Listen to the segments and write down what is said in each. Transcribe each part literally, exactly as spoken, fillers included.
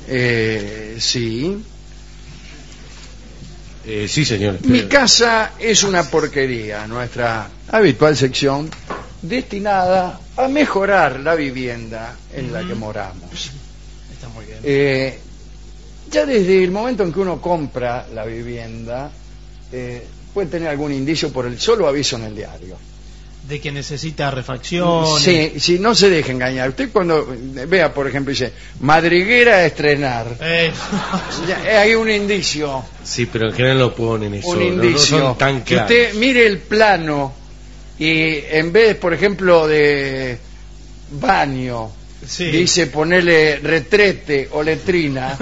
Eh, sí. Eh, sí, señor. Mi casa es una porquería, nuestra habitual sección destinada a mejorar la vivienda en la que moramos. Está muy bien. Eh, ya desde el momento en que uno compra la vivienda, eh, puede tener algún indicio por el solo aviso en el diario. De que necesita refacciones. Sí, sí, no se deje engañar. Usted cuando vea, por ejemplo, dice madriguera a estrenar, Eh, ya, hay un indicio. Sí, pero en general lo ponen eso. Un no- indicio. No son tan que claros. usted mire el plano y en vez, por ejemplo, de baño, sí. dice ponerle retrete o letrina.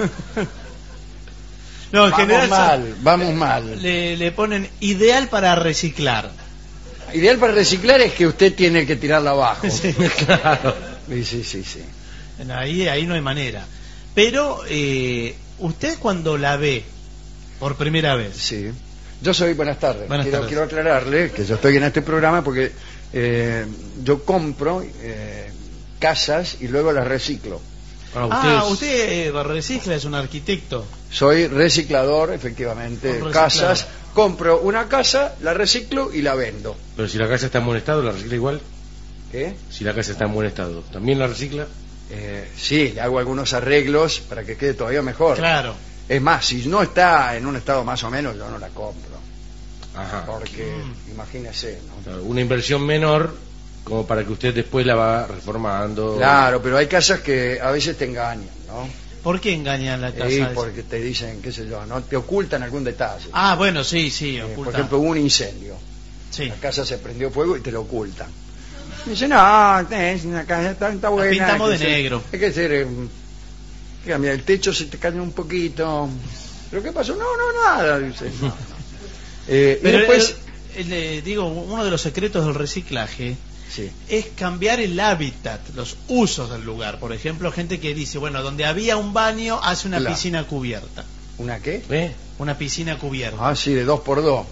No, en Vamos general mal, vamos mal. Le, le ponen ideal para reciclar. Ideal para reciclar es que usted tiene que tirarla abajo. Sí. Claro. Sí, sí, sí, sí. Ahí, ahí no hay manera. Pero eh, usted cuando la ve por primera vez, Sí. Yo soy, buenas tardes. Buenas quiero, tardes. quiero aclararle que yo estoy en este programa porque eh, yo compro eh, casas y luego las reciclo. Ah, ah, ustedes- usted eh, recicla, es un arquitecto. Soy reciclador, efectivamente, Un de reciclador. casas. Compro una casa, la reciclo y la vendo. Pero si la casa está en buen estado, ¿la recicla igual? ¿Qué? Si la casa está en buen estado, ¿también la recicla? Eh, sí, le hago algunos arreglos para que quede todavía mejor. Claro. Es más, si no está en un estado más o menos, yo no la compro. Ajá. Porque, Mm. imagínese, ¿no? Claro, una inversión menor como para que usted después la va reformando. Claro, pero hay casas que a veces te engañan, ¿no? ¿Por qué engañan la casa? Sí, esa? porque te dicen, qué sé yo, no te ocultan algún detalle. Ah, bueno, sí, sí, Eh, oculta. por ejemplo, hubo un incendio. Sí. La casa se prendió fuego y te lo ocultan. Y dice, no, es una casa está, está buena. pintamos hay que de ser- negro. Hay que ser... eh, que cambia, el techo se te cae un poquito. ¿Pero qué pasó? No, no, nada. Dice, no, no. Eh, y Pero después... el- el, eh, digo, uno de los secretos del reciclaje Sí. es cambiar el hábitat, los usos del lugar. Por ejemplo, gente que dice, bueno, donde había un baño hace una Claro. piscina cubierta. ¿Una qué? ¿Eh? Una piscina cubierta. Ah, sí, de dos por dos.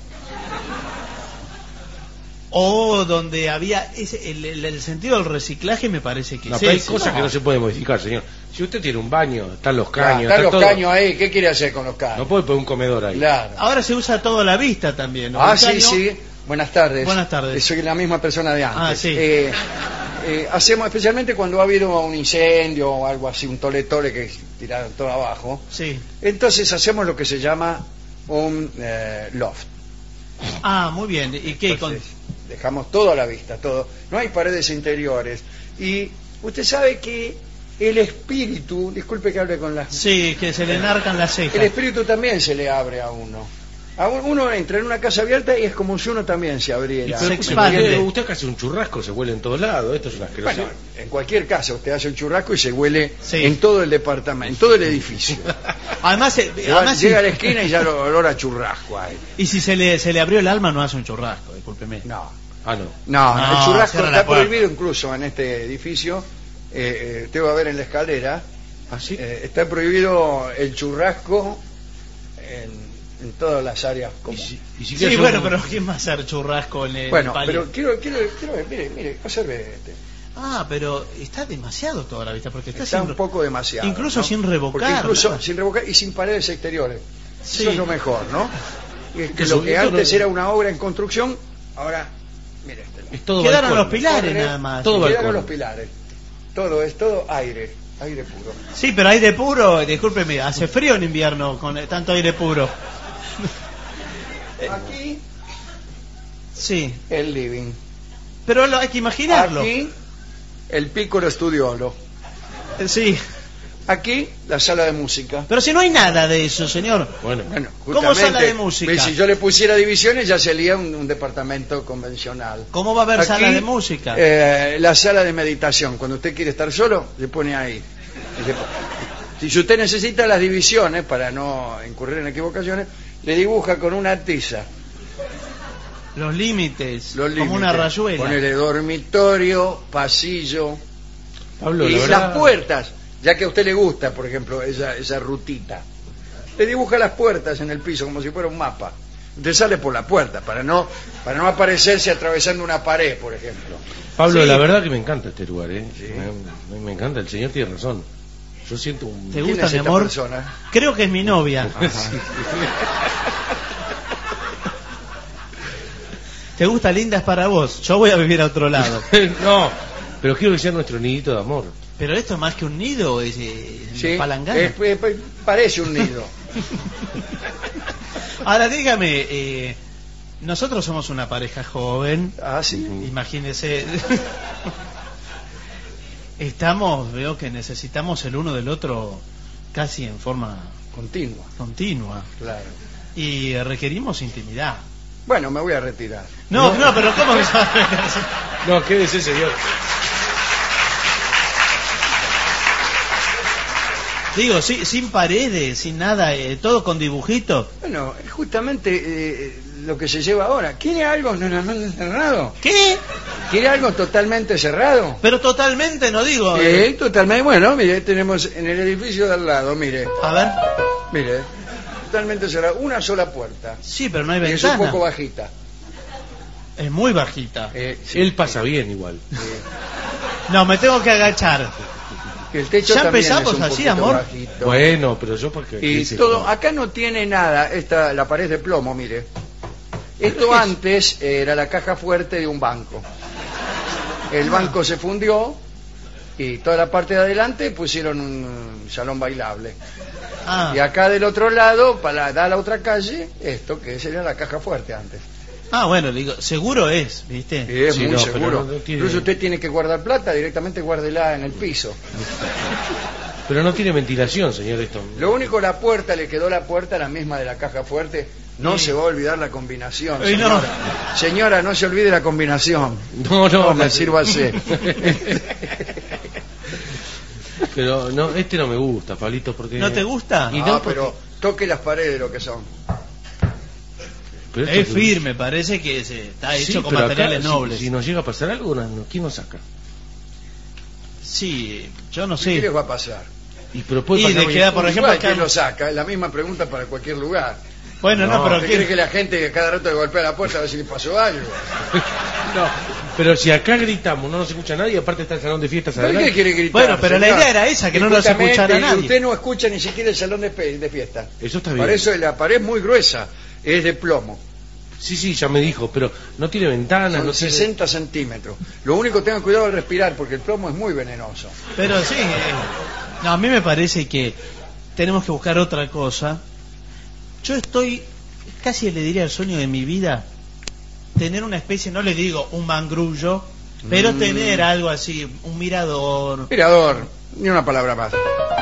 O donde había ese, el, el- el sentido del reciclaje me parece que No, es pero hay ese. cosas no. que no se pueden modificar, señor. Si usted tiene un baño, están los Ya, caños, están está los todo. caños ahí, ¿qué quiere hacer con los caños? No puede poner un comedor ahí. Claro. Ahora se usa todo a la vista también, ¿no? Ah, El sí, caño- sí. Buenas tardes. Buenas tardes. Soy la misma persona de antes. Ah, sí. Eh, eh, hacemos especialmente cuando ha habido un incendio o algo así, un tole-tole que tiraron todo abajo. Sí. Entonces hacemos lo que se llama un eh, loft. Ah, muy bien. ¿Y qué? Con- Entonces, dejamos todo a la vista, todo. No hay paredes interiores. Y usted sabe que el espíritu, disculpe que hable con las... Sí, que se le enarcan las cejas. El espíritu también se le abre a uno. A un- uno entra en una casa abierta y es como si uno también se abriera. Y Pero, se escúcheme, expande. usted, usted acá hace un churrasco, se huele en todos lados. Esto es una asquerosidad. Bueno, en cualquier caso, usted hace un churrasco y se huele Sí. en todo el departamento, en todo el edificio. Además, eh, Se va- además llega a si- la esquina y ya lo olor a churrasco hay. y si se le, se le abrió el alma no hace un churrasco, discúlpeme. No, Ah, no. no, No, el churrasco cierra la está puerta. prohibido incluso en este edificio. Eh, eh, usted va a ver en la escalera. ¿Ah, sí? eh, está prohibido el churrasco en, en todas las áreas ¿Y comunes. si, y si Sí, quiere bueno, hacer un- pero ¿quién va a hacer churrasco en el Bueno, palio? pero quiero, quiero, quiero ver, mire, mire, observe este. Ah, pero está demasiado toda la vista, porque está, Está sin- un poco demasiado. incluso ¿no? sin revocar, Porque incluso ¿no? sin revocar y sin paredes exteriores. Sí. Eso es lo mejor, ¿no? Y es que Eso- lo que eso antes no- era una obra en construcción, ahora, mire, este, Es todo Quedaron balcón. los pilares corre, nada más. todo quedaron balcón. los pilares. Todo es todo aire, aire puro. Sí, pero aire puro, discúlpeme, hace frío en invierno con eh, tanto aire puro. Aquí Sí, el living. pero lo, hay que imaginarlo. Aquí el piccolo studiolo. Eh, Sí, Aquí la sala de música. pero si no hay nada de eso, señor. Bueno, Bueno, ¿Cómo justamente, sala de música? ve, si yo le pusiera divisiones ya sería un, un departamento convencional. ¿Cómo va a haber Aquí, sala de música? eh, la sala de meditación. Cuando usted quiere estar solo, se pone ahí. Y se po- Si usted necesita las divisiones para no incurrir en equivocaciones, le dibuja con una tiza Los límites, los como límites. una rayuela. Ponele dormitorio, pasillo Pablo, y la las verdad, puertas, ya que a usted le gusta, por ejemplo, esa, esa rutita. Le dibuja las puertas en el piso como si fuera un mapa. Usted sale por la puerta para no para no aparecerse atravesando una pared, por ejemplo. Pablo, Sí. la verdad que me encanta este lugar, ¿eh? Sí. Me, me- me encanta, el señor tiene razón. Yo siento un... ¿Te ¿Quién gusta, es mi esta amor? persona? Creo que es mi novia. ¿Te gusta, linda? Es para vos. Yo voy a vivir a otro lado. No, pero quiero que sea nuestro nidito de amor. Pero esto más que un nido es, eh, Sí, palangana. es- es- parece un nido. Ahora dígame, eh, nosotros somos una pareja joven. Ah, sí. Imagínese. Estamos, veo que necesitamos el uno del otro casi en forma Continua, continua. claro. Y requerimos intimidad. Bueno, me voy a retirar. No, no, pero ¿cómo que se va a retirar? No, quédese, señor. Digo, sí, sin paredes, sin nada, eh, todo con dibujitos. Bueno, es justamente eh, lo que se lleva ahora. ¿Quiere algo totalmente cerrado? ¿Qué? ¿Quiere algo totalmente cerrado? Pero totalmente, no digo. Sí, eh, totalmente. Bueno, mire, tenemos en el edificio de al lado, mire, A ver. mire, totalmente cerrado, una sola puerta. Sí, pero no hay Y es un ventana. poco bajita. Es muy bajita. Eh, sí, Él pasa bien igual. sí. No, me tengo que agachar. El techo Ya también empezamos es un así, poquito amor. bajito. Bueno, pero yo porque... Y todo, acá no tiene nada, esta, la pared de plomo, mire. Esto antes era la caja fuerte de un banco. El banco se fundió y toda la parte de adelante pusieron un salón bailable. Ah, Y acá del otro lado, para dar a la otra calle, esto que sería la caja fuerte antes. ah bueno, le digo, seguro es, ¿viste? Y es Sí, muy no, pero seguro. no- no tiene- Incluso usted tiene que guardar plata, directamente guárdela en el piso. Pero no tiene ventilación, señor, esto. Lo único, la puerta, le quedó la puerta la misma de la caja fuerte. No Sí. se va a olvidar la combinación, Ay, no. señora. Señora, no se olvide la combinación. No, no, No, me no. sírvase. Pero no, este no me gusta, Pablito, porque... ¿No te gusta? Y No, no, porque- pero toque las paredes lo que son. pero Es esto- firme, parece que se, está Sí, hecho con pero acá, materiales si- nobles. Si, nos llega a pasar algo, no- no- ¿quién nos saca? Sí, yo no ¿Qué sé. les va a pasar? Y, pero puede Y pasar le cualquier- queda, por ejemplo, Igual, acá- ¿quién lo saca? Es la misma pregunta para cualquier lugar. Bueno, no, No, pero ¿Usted ¿quién- cree que la gente cada rato le golpea la puerta a ver si le pasó algo? No, pero si acá gritamos, no nos escucha nadie, aparte está el salón de fiestas ¿Para qué adelante. quiere gritar? Bueno, pero la señor? idea era esa, que no nos Justamente, escuchara y nadie. Usted no escucha ni siquiera el salón de, pe- de fiesta. Eso está bien. Para eso la pared es muy gruesa, es de plomo. Sí, sí, ya me dijo, pero no tiene ventanas, Son no tiene... sesenta centímetros. Lo único, tengan cuidado al respirar porque el plomo es muy venenoso. Pero sí, eh, no, a mí me parece que tenemos que buscar otra cosa. Yo estoy, casi le diría el sueño de mi vida, tener una especie, no le digo un mangrullo, pero Mm. tener algo así, un mirador. Mirador, ni una palabra más.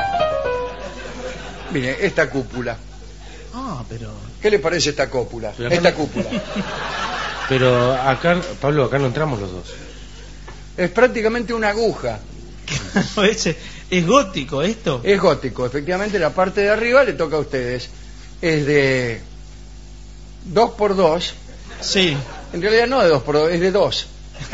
Mire, esta cúpula. Ah, pero... ¿Qué le parece esta cúpula? Pero acá Esta no- cúpula. Pero acá, Pablo, acá no entramos los dos. Es prácticamente una aguja. es, es gótico esto. Es gótico, efectivamente la parte de arriba le toca a ustedes. Es de dos por dos. Sí. En realidad no de dos por dos, es de dos.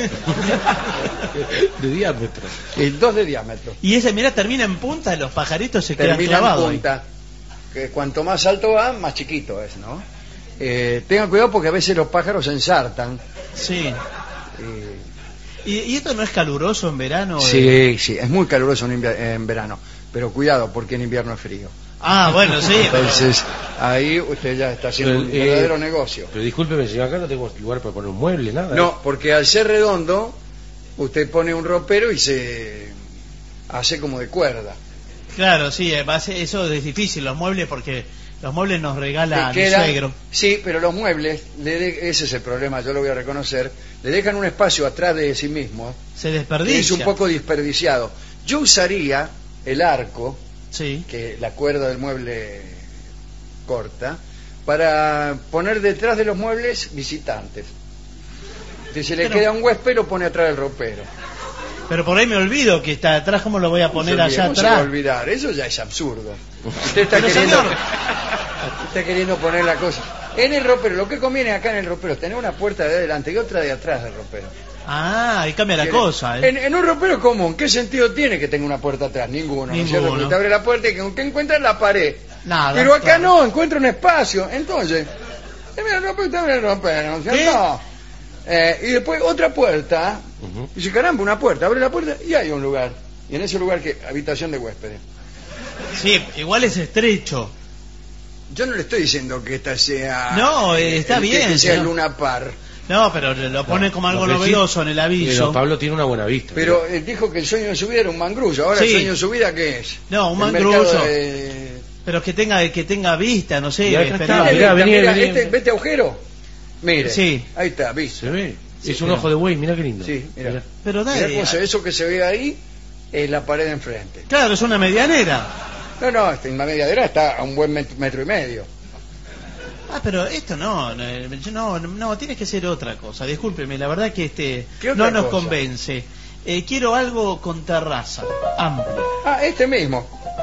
De diámetro. Es dos de diámetro. Y ese, mira, termina en punta, los pajaritos se quedan Termina en clavados ahí. punta. Que cuanto más alto va, más chiquito es, ¿no? Eh, tengan cuidado porque a veces los pájaros se ensartan. Sí. eh, ¿Y, y esto no es caluroso en verano? eh? sí, sí, es muy caluroso en, invier- en verano. Pero cuidado porque en invierno es frío. Ah, bueno, sí. pero- Entonces, ahí usted ya está haciendo un Pero, eh, verdadero negocio. Pero discúlpeme, señor, acá no tengo lugar para poner un mueble, nada. No, porque al ser redondo, usted pone un ropero y se hace como de cuerda. Claro, sí, eh, va a ser- eso es difícil, los muebles, porque los muebles nos regala Te mi queda- suegro. Sí, pero los muebles, le de- ese es el problema, yo lo voy a reconocer, le dejan un espacio atrás de sí mismo Se que desperdicia. es un poco desperdiciado. Yo usaría el arco, Sí. que la cuerda del mueble corta, para poner detrás de los muebles visitantes. Si se le Pero- queda un huésped, lo pone atrás del ropero. Pero por ahí me olvido que está atrás, ¿cómo lo voy a poner ¿Cómo se allá olvida? ¿Cómo se va a atrás? olvidar? Eso ya es absurdo. Usted está Pero, queriendo, señor. está queriendo poner la cosa. En el ropero, lo que conviene acá en el ropero es tener una puerta de adelante y otra de atrás del ropero. Ah, ahí cambia la cosa, ¿eh? En, en un ropero común, ¿qué sentido tiene que tenga una puerta atrás? Ninguno. ¿no es cierto? Ninguno. Porque usted abre la puerta y que usted encuentra en la pared. Nada. Pero acá claro. no, encuentra un espacio. Entonces, usted mira el ropero, usted abre el ropero, ¿no es cierto? Eh, y después otra puerta. Ujú. Y dice, caramba, una puerta. Abre la puerta y hay un lugar. Y en ese lugar, ¿qué? Habitación de huéspedes. Sí, igual es estrecho. Yo no le estoy diciendo que esta sea... No, eh, está que- bien, Que sea señor. Luna Par. No, pero lo pone como algo Lo que sí- novedoso en el aviso. Pero Pablo tiene una buena vista. Pero eh, dijo que el sueño de su vida era un mangrullo. Ahora Sí. el sueño de su vida, ¿qué es? No, un El mangrullo. mercado de- Pero que tenga que tenga vista, no sé. Y acá está, esperable. mirá, Mira, vení, mira, vení. este- ¿Vete agujero? Mire, Sí. ahí está, ¿viste? ¿Se ve? Sí, es un mira. ojo de buey, mira qué lindo. Sí, mira. Pero Mirá dale. cómo se- eso que se ve ahí es la pared de enfrente. Claro, es una medianera. No, no, esta- en la mediadera está a un buen met- metro y medio. Ah, pero esto no, no, no, no, tiene que ser otra cosa. Discúlpeme, la verdad que este ¿Qué otra no nos cosa? convence. Eh, quiero algo con terraza, amplio. Ah, este mismo.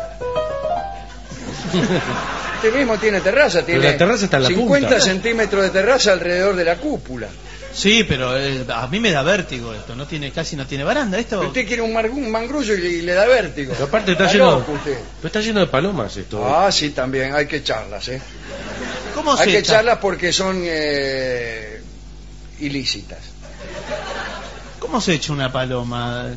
Este mismo tiene terraza, tiene la terraza está en la cincuenta punta. centímetros de terraza alrededor de la cúpula. Sí, pero eh, a mí me da vértigo esto. No tiene, casi no tiene baranda. Esto. Usted quiere un, mar- un mangrullo y, le- y le da vértigo. Pero aparte está Está lleno, loco usted. pero está lleno de palomas esto. Ah, sí, también, hay que echarlas, ¿eh? ¿Cómo Hay se que echa? echarlas porque son eh, ilícitas. ¿Cómo se echa una paloma?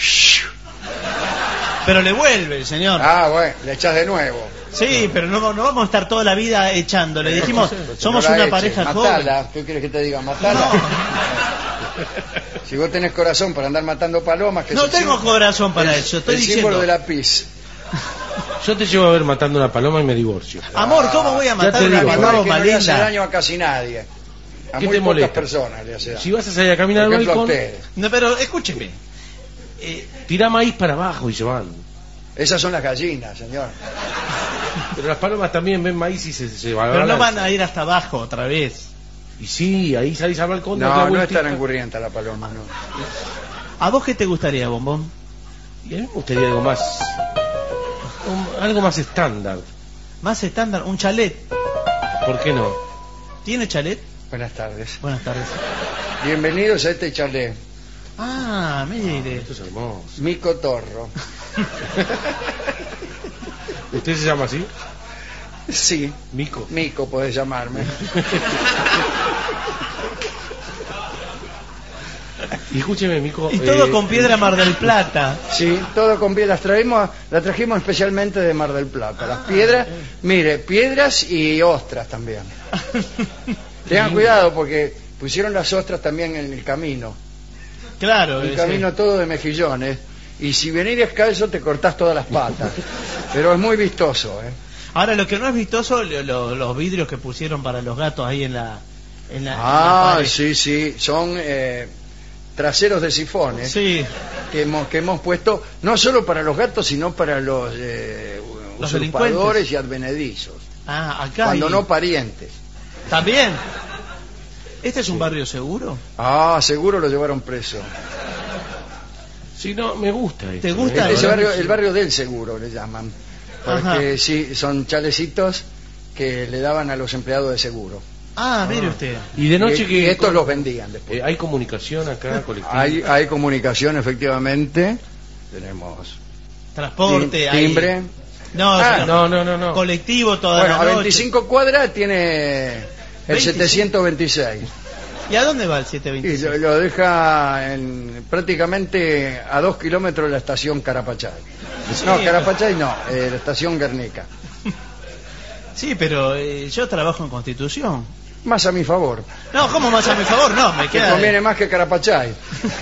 Pero le vuelve, señor. Ah, bueno, le echas de nuevo. Sí, pero no, no vamos a estar toda la vida echando. Le dijimos, somos No la una eches, pareja matala. joven. ¿Qué quieres que te diga? Matala. Si vos tenés corazón para andar matando palomas... que No es el tengo sim- corazón para el- eso. Estoy el diciendo. símbolo de la pis. Yo te llevo a ver matando una paloma y me divorcio. Amor, ¿cómo voy a Ya matar te una digo, Igual paloma que no le hace linda? daño a casi nadie. A ¿Qué muy te pocas molesta? personas le hace daño. Si vas a salir a caminar Por al ejemplo, a balcón, ustedes. No, pero escúcheme. Eh, tira maíz para abajo y se van. Esas son las gallinas, señor. Pero las palomas también ven maíz y se, se van. pero no van a ir hasta abajo otra vez. Y sí, ahí salís al balcón. das la No, no es vueltita. tan engurrienta la paloma, no. ¿A vos qué te gustaría, Bombón? Y a mí me gustaría algo más. un- algo más estándar. Más estándar, un chalet. ¿Por qué no? ¿Tiene chalet? Buenas tardes. Buenas tardes. Bienvenidos a este chalet. Ah, mire. Esto es hermoso. Mi cotorro. ¿Usted se llama así? Sí, Mico. Mico podés llamarme. Y escúcheme, Mico. Y todo eh, con piedra Mar del Plata. Sí, todo con piedras. Traemos, la trajimos especialmente de Mar del Plata. Las piedras, mire, piedras y ostras también. Tengan cuidado porque pusieron las ostras también en el camino. Claro. El ese. camino todo de mejillones. Y si venís descalzo te cortás todas las patas. Pero es muy vistoso, ¿eh? Ahora, lo que no es vistoso, lo- lo- los vidrios que pusieron para los gatos ahí en la... En la en la Ah, pared. sí, sí. Son eh, traseros de sifones. Sí, que hemos, que hemos puesto no solo para los gatos sino para los, eh, Los usurpadores delincuentes. y advenedizos, ah, acá cuando hay- no parientes. ¿También? ¿Este es un barrio seguro? Ah, seguro lo llevaron preso. Sí, no, me gusta. Esto, ¿Te gusta? ¿eh? Ese ¿verdad? barrio, el barrio del seguro le llaman, porque Ajá. sí, son chalecitos que le daban a los empleados de seguro. Ah, mire usted. Y de noche y, que. y estos los vendían después. Eh, hay comunicación acá, colectiva. Hay, hay comunicación, efectivamente. Tenemos Transporte, tim- hay- timbre. No, Ah, sino No, no, no, no. colectivo toda Bueno, la a noche. veinticinco cuadras tiene el veinticinco. setecientos veintiséis. ¿Y a dónde va el Y setecientos veintiséis? lo, lo deja en, prácticamente a dos kilómetros de la estación Carapachay. No, Sí. Carapachay no, eh, la estación Guernica. Sí, pero eh, yo trabajo en Constitución. Más a mi favor. No, ¿cómo más a mi favor? No, me Que queda... conviene más que Carapachay.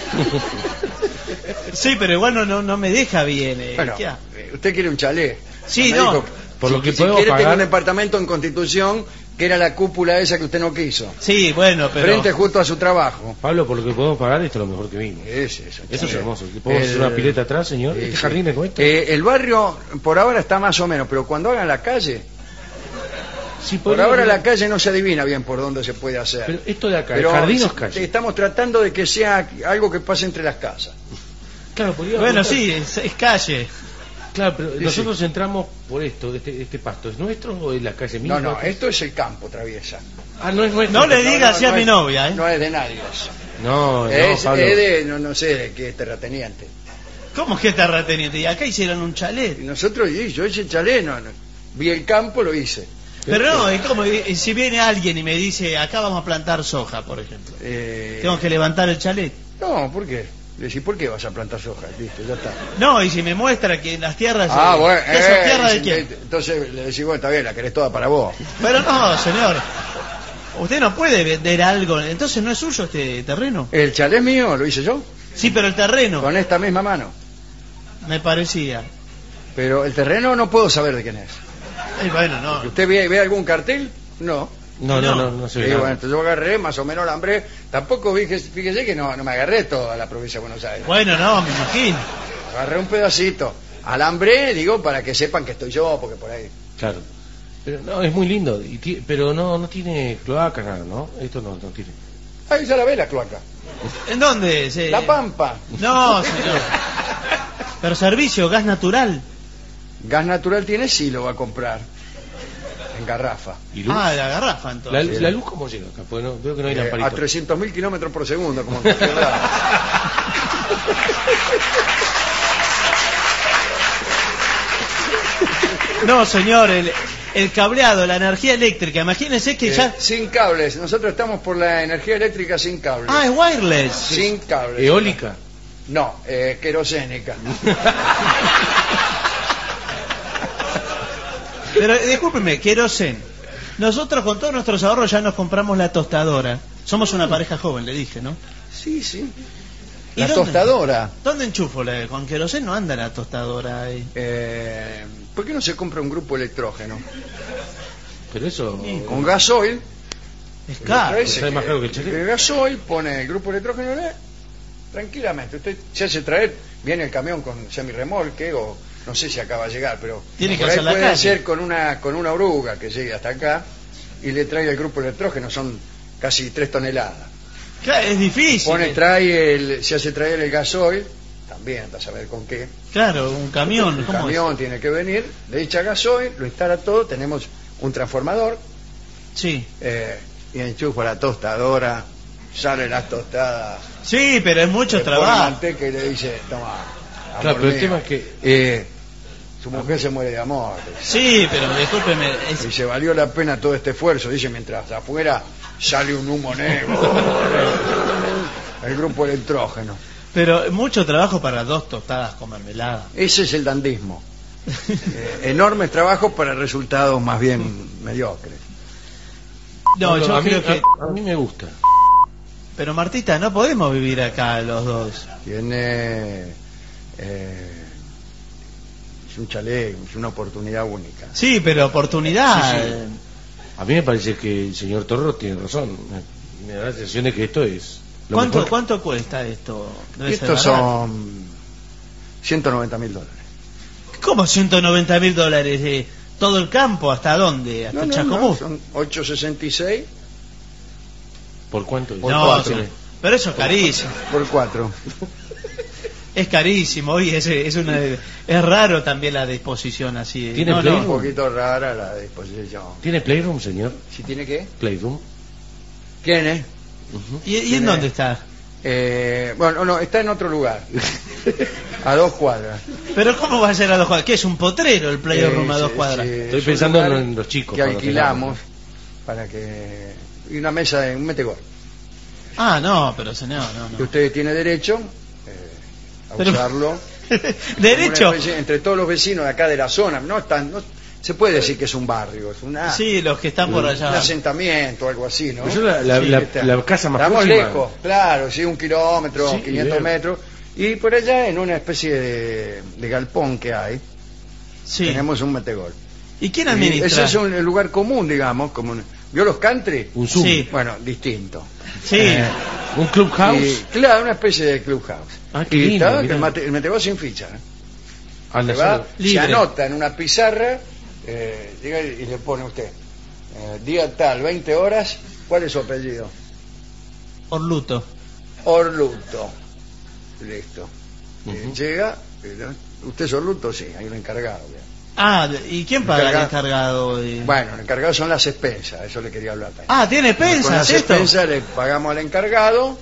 Sí, pero igual no, no, no me deja bien. eh, Bueno, ¿qué ha- eh, usted quiere un chalet. Sí, Me no. dijo, Por si, lo que si podemos quiere, tengo pagar- un departamento en Constitución que era la cúpula esa que usted no quiso. Sí, bueno, pero... Frente justo a su trabajo. Pablo, por lo que podemos pagar, esto es lo mejor que vimos. Es eso, Eso es chalet. hermoso. ¿Podemos hacer El- una pileta atrás, señor? Sí, ¿Este sí. jardín es con esto? Eh, el barrio por ahora está más o menos, pero cuando hagan la calle, Sí, por podría- ahora la calle no se adivina bien por dónde se puede hacer. Pero esto de acá, Pero el jardín o es sí, calle. estamos tratando de que sea algo que pase entre las casas. Claro, podría- Bueno, sí, es, es calle. Claro, pero Sí, nosotros entramos por esto, este, este pasto, ¿es nuestro o es la calle misma? No, no, esto es el campo, traviesa. Ah, no es nuestro. No le No, diga no, así no a mi es- novia, ¿eh? No es de nadie eso. No, no, es, Pablo. es de, no, no sé, de qué es terrateniente. ¿Cómo es que terrateniente? Y acá hicieron un Y chalet. nosotros, y yo hice chalé, no, no. Vi el campo, lo hice. Pero no, es como y si viene alguien y me dice, acá vamos a plantar soja, por ejemplo. Eh, Tengo que levantar el chalet. No, ¿por qué? Le decís, ¿por qué vas a plantar soja? Listo, ya está. No, y si me muestra que las tierras... Ah, eh, bueno, ¿qué son eh, tierras de y- quién? entonces le decís, bueno, está bien, la querés toda para vos. Pero no, señor. Usted no puede vender algo. Entonces no es suyo este terreno. El chalet mío lo hice yo, Sí, pero el terreno. con esta misma mano. Me parecía. Pero el terreno no puedo saber de quién es. Ay, bueno, no. ¿Usted ve, ve algún cartel? No. No, no, No. no, no se ve Y nada. bueno, entonces yo agarré, más o menos la hambre. Tampoco vi que- fíjese que no, no me agarré toda la provincia de Buenos Aires. Bueno, no, me imagino. Agarré un pedacito. Alambré, digo, para que sepan que estoy yo, porque por ahí. Claro. Pero no, es muy lindo, y ti- pero no no tiene cloacas, nada, ¿no? Esto no, no tiene. Ahí ya la ve la cloaca. ¿En dónde? Se- La Pampa. No, señor. Pero servicio, gas natural. Gas natural tiene, sí lo va a comprar. En garrafa. ¿Y luz? Ah, la garrafa la, entonces. la luz cómo llega acá? Porque no, veo que no hay Eh, a lamparito. trescientos mil kilómetros por segundo, como en cualquier lado. No, señor, el, el cableado, la energía eléctrica. Imagínese que Eh, ya... Sin cables. Nosotros estamos por la energía eléctrica sin cables. Ah, es wireless. Sin cables. Eólica. No, eh, querosénica. Pero eh, discúlpeme, querosen. Nosotros con todos nuestros ahorros ya nos compramos la tostadora. Somos una pareja joven, le dije, ¿no? Sí, sí. ¿Y La dónde? tostadora. ¿Dónde enchufo? la- Con querosen no anda la tostadora ahí. Eh, ¿Por qué no se compra un grupo electrógeno? Pero eso... Con gasoil. Es caro. Trae- ¿sale más caro que el chalet? El gasoil, pone el grupo electrógeno, ¿eh? Tranquilamente. Usted se hace traer, viene el camión con semirremolque o no sé si acaba de llegar, pero Tiene que por ahí hacer la puede calle. ser con una con una oruga que llegue hasta acá y le trae el grupo electrógeno, son casi tres toneladas. Claro, es difícil. Pone, trae el, se hace traer el gasoil, también, a saber con qué. Claro, un camión. El ¿cómo es? camión tiene que venir, le echa gasoil, lo instala todo, tenemos un transformador, Sí. eh, y enchufa la tostadora, sale la tostada. Sí, pero es mucho le pone trabajo. manteca y le dice, toma, amor Claro, pero el mío". tema es que- Eh, su mujer se muere de amor. Sí, pero discúlpeme. es- Y se valió la pena todo este esfuerzo, dice, mientras afuera sale un humo negro. El grupo electrógeno. Pero mucho trabajo para dos tostadas con mermelada. Ese es el dandismo. Eh, enormes trabajos para resultados más bien mediocres. No, yo a, mí, creo que... a, a mí me gusta. Pero Martita, no podemos vivir acá los dos. Tiene... eh, es un chalet, es una oportunidad única. Sí, pero oportunidad. Sí, sí. A mí me parece que el señor Torro tiene razón. Me, me da la sensación de que esto es lo ¿Cuánto, mejor. ¿Cuánto cuesta esto? Debe ser Estos barato. son ciento noventa mil dólares. ¿Cómo ciento noventa mil dólares? ¿De todo el campo? ¿Hasta dónde? ¿Hasta No, no, Chacomú? no, son ochocientos sesenta y seis ¿Por cuánto? Por No, cuatro. sí, pero eso es carísimo. por cuatro. Es carísimo. Oye, es, es, una, es raro también la disposición así. ¿Tiene no, play? Un no. poquito rara la disposición. ¿Tiene Playroom, señor? ¿Si tiene qué? Playroom. ¿Tiene? Ujú. ¿Y, y en Tiene- dónde está? Eh, bueno, no, está en otro lugar. A dos cuadras. Pero ¿cómo va a ser a dos cuadras? ¿Qué es un potrero el Playroom Eh, a dos sí, cuadras? sí, Estoy es un pensando lugar en los chicos, que cuando alquilamos para que... Y una mesa de un metegol. Ah, no, pero señor, no, Que no. usted tiene derecho eh, a Pero- usarlo. ¿Derecho? Como una especie- entre todos los vecinos de acá de la zona. No están, no, se puede decir que es un barrio, es una, Sí, los que están por un allá. asentamiento, algo así, ¿no? Pero yo la, la, Sí, la- está. la casa más Estamos próxima- lejos, claro, sí, un kilómetro, Sí, quinientos veo. metros. Y por allá, en una especie de, de galpón que hay, Sí. tenemos un metegol. ¿Y quién Y administra? ese es un lugar común, digamos, como un- ¿vio los country? Un Zoom. Sí. Bueno, distinto. Sí. Eh, Un clubhouse. Y, claro, una especie de clubhouse. Ah, qué y lindo, está, mirá. el, mate- el metegol sin ficha. ¿eh? Anda Se va, solo. se Libre. anota en una pizarra, eh, llega y le pone usted, eh, día tal, veinte horas, ¿cuál es su apellido? Orluto. Orluto. Listo. Eh, Ujú. llega, eh, ¿no? ¿usted es Orluto? Sí, hay un encargado. bien. Ah, ¿y quién paga el Encargado. encargado? de- Bueno, el encargado son las expensas, eso le quería hablar también. Ah, ¿tiene Con pensas las esto? expensas le pagamos al encargado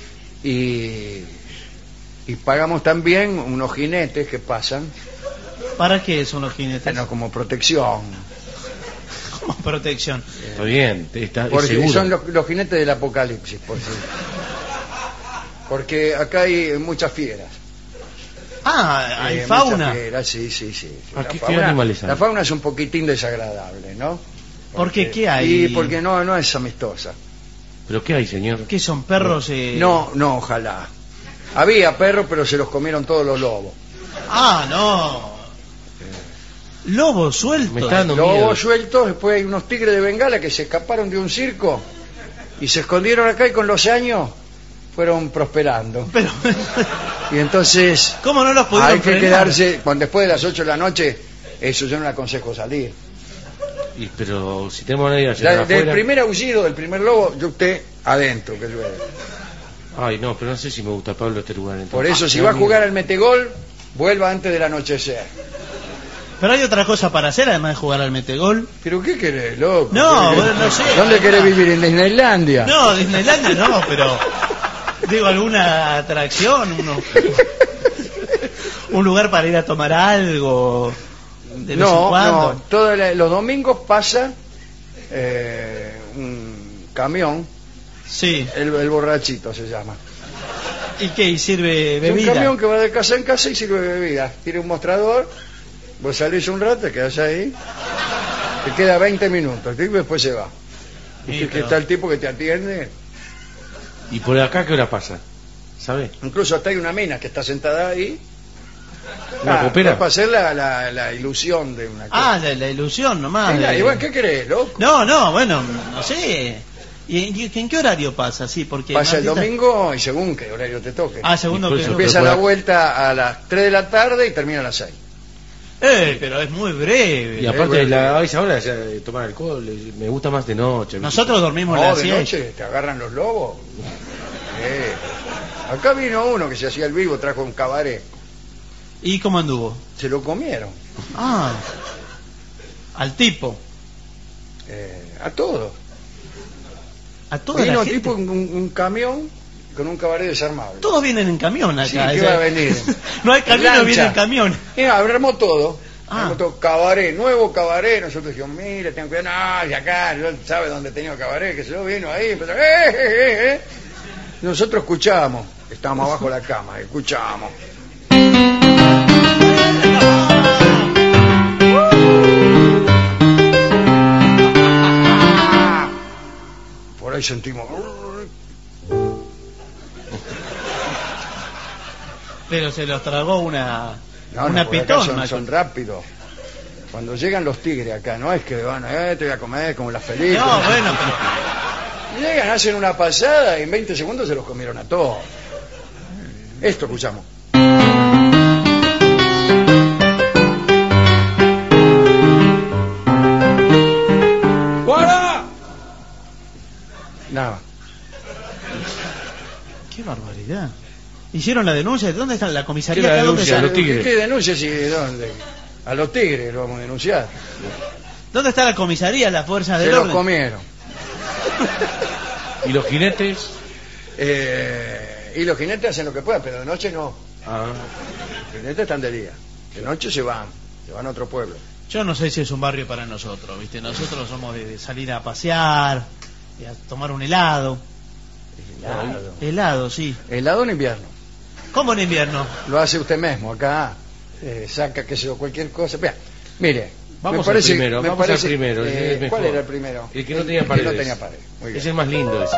y, y pagamos también unos jinetes que pasan, ¿Para qué son los jinetes? bueno, como protección. Como protección. Está bien, está es Porque seguro. son los, los jinetes del apocalipsis, por si. porque acá hay muchas fieras. Ah, hay Eh, fauna. muchas fieras, sí, sí, sí. sí. ¿A La qué- qué fauna, animales hay? la fauna es un poquitín desagradable, ¿no? ¿Por qué? ¿Qué hay? Y porque no, no es amistosa. ¿Pero qué hay, señor? ¿Qué son perros? Eh... No, no, ojalá. Había perros, pero se los comieron todos los lobos. Ah, no. Lobos sueltos. Me está dando Lobos miedo. sueltos, después hay unos tigres de Bengala que se escaparon de un circo y se escondieron acá y con los años fueron prosperando. Pero, Y entonces ¿cómo no los pudieron hay que frenar? quedarse, cuando después de las ocho de la noche, eso yo no le aconsejo salir. Y, pero si tenemos nadie a Ya, llegar del afuera... primer aullido del primer lobo, yo usted adentro, que llueve. Ay, no, pero no sé si me gusta Pablo este lugar. Entonces. Por eso, Ah, si me va da a jugar miedo. al metegol, vuelva antes del anochecer. Pero hay otra cosa para hacer además de jugar al metegol. ¿Pero qué querés, loco? No, ¿Qué querés? bueno, no sé. ¿Dónde querés vivir? ¿En Disneylandia? No, Disneylandia no, pero digo alguna atracción, uno, un lugar para ir a tomar algo de vez en No, cuando. no, todos la- los domingos pasa eh, un camión, Sí. el, el borrachito se llama. ¿Y qué? ¿Y sirve Es bebida? un camión que va de casa en casa y sirve bebida. Tiene un mostrador, vos salís un rato, te quedás ahí, te queda veinte minutos, y después se va. Sí, Y que pero- está el tipo que te atiende. ¿Y por acá qué hora pasa? ¿Sabe? Incluso hasta hay una mina que está sentada ahí. ¿Una Ah, copera? para hacer la, la, la ilusión de una cosa. Ah, la, la ilusión nomás. Mira, de- igual, ¿qué crees, loco? No, no, bueno, no sé. ¿Y, y en qué horario pasa? Sí, porque Pasa el Martita- domingo y según qué horario te toque. Ah, segundo Y por que eso no. Empieza pero la por- vuelta a las tres de la tarde y termina a las seis. Eh, pero es muy breve. Y aparte, bueno. la, a esa hora ya de tomar alcohol, eh, me gusta más de noche. ¿viste? Nosotros dormimos No, las de siete. noche te agarran los lobos. Eh. Acá vino uno que se hacía el vivo, trajo un cabaret. ¿Y cómo anduvo? Se lo comieron. Ah, al tipo. Eh, a todos. A toda Vino la gente. tipo un, un camión con un cabaret desarmable. Todos vienen en camión acá. Sí, ¿qué o sea, va a venir? no hay camino, Lancha. viene en camión. Mira, armó todo. Ah. Armó todo. Cabaret, nuevo cabaret. Nosotros dijimos, mire, tengo cuidado. No, de acá, yo sabe dónde tenía cabaret, que se lo vino ahí. Empezó, eh, eh, eh, eh. Nosotros escuchábamos. Estábamos abajo de la cama, escuchábamos. Por ahí sentimos. Pero se los tragó una, No, una no, por acá pitón. son, una son cosa. rápidos. Cuando llegan los tigres acá, no es que van, eh, te voy a comer como las películas. No, bueno, pero Llegan, hacen una pasada y en veinte segundos se los comieron a todos. Esto escuchamos. ¡Guarda! Nada. qué barbaridad. ¿Hicieron la denuncia? ¿De dónde está la comisaría? ¿Qué la ¿Acá dónde denuncia? está? Los tigres. ¿Qué denuncia si dónde? A los tigres lo vamos a denunciar. ¿Dónde está la comisaría, la fuerza Se del los orden? comieron. ¿Y los jinetes? Eh, y los jinetes hacen lo que puedan, pero de noche no. Ah, Los jinetes están de día. De noche se van. Se van a otro pueblo. Yo no sé si es un barrio para nosotros, ¿viste? Nosotros somos de, de salir a pasear, de a tomar un helado. Helado. Helado, sí. Helado en invierno. ¿Cómo en invierno? Lo hace usted mismo. Acá eh, saca, qué sé yo, cualquier cosa. Vea, mire. Vamos me parece, al primero, me vamos parece, al primero. eh, ese es mejor. ¿Cuál era el primero? El que no tenía El que paredes. no tenía pared. Muy bien. Es el más lindo ese.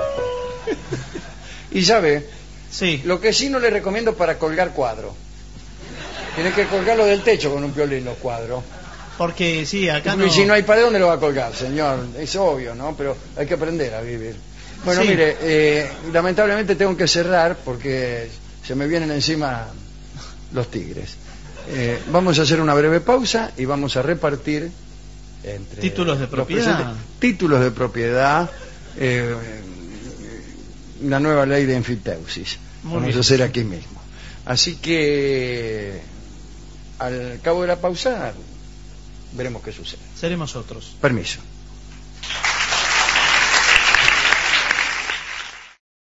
Y sabe, Sí. lo que sí no le recomiendo para colgar cuadros. Tiene que colgarlo del techo con un piolín los cuadros. Porque sí, acá Y no... si no hay pared, ¿dónde lo va a colgar, señor? Es obvio, ¿no? Pero hay que aprender a vivir. Bueno, Sí. mire, eh, lamentablemente tengo que cerrar porque se me vienen encima los tigres. Eh, vamos a hacer una breve pausa y vamos a repartir entre Títulos de los propiedad. presentes títulos de propiedad, eh, la nueva ley de enfiteusis. Muy Vamos bien. a hacer aquí mismo. Así que al cabo de la pausa veremos qué sucede. Seremos otros. Permiso.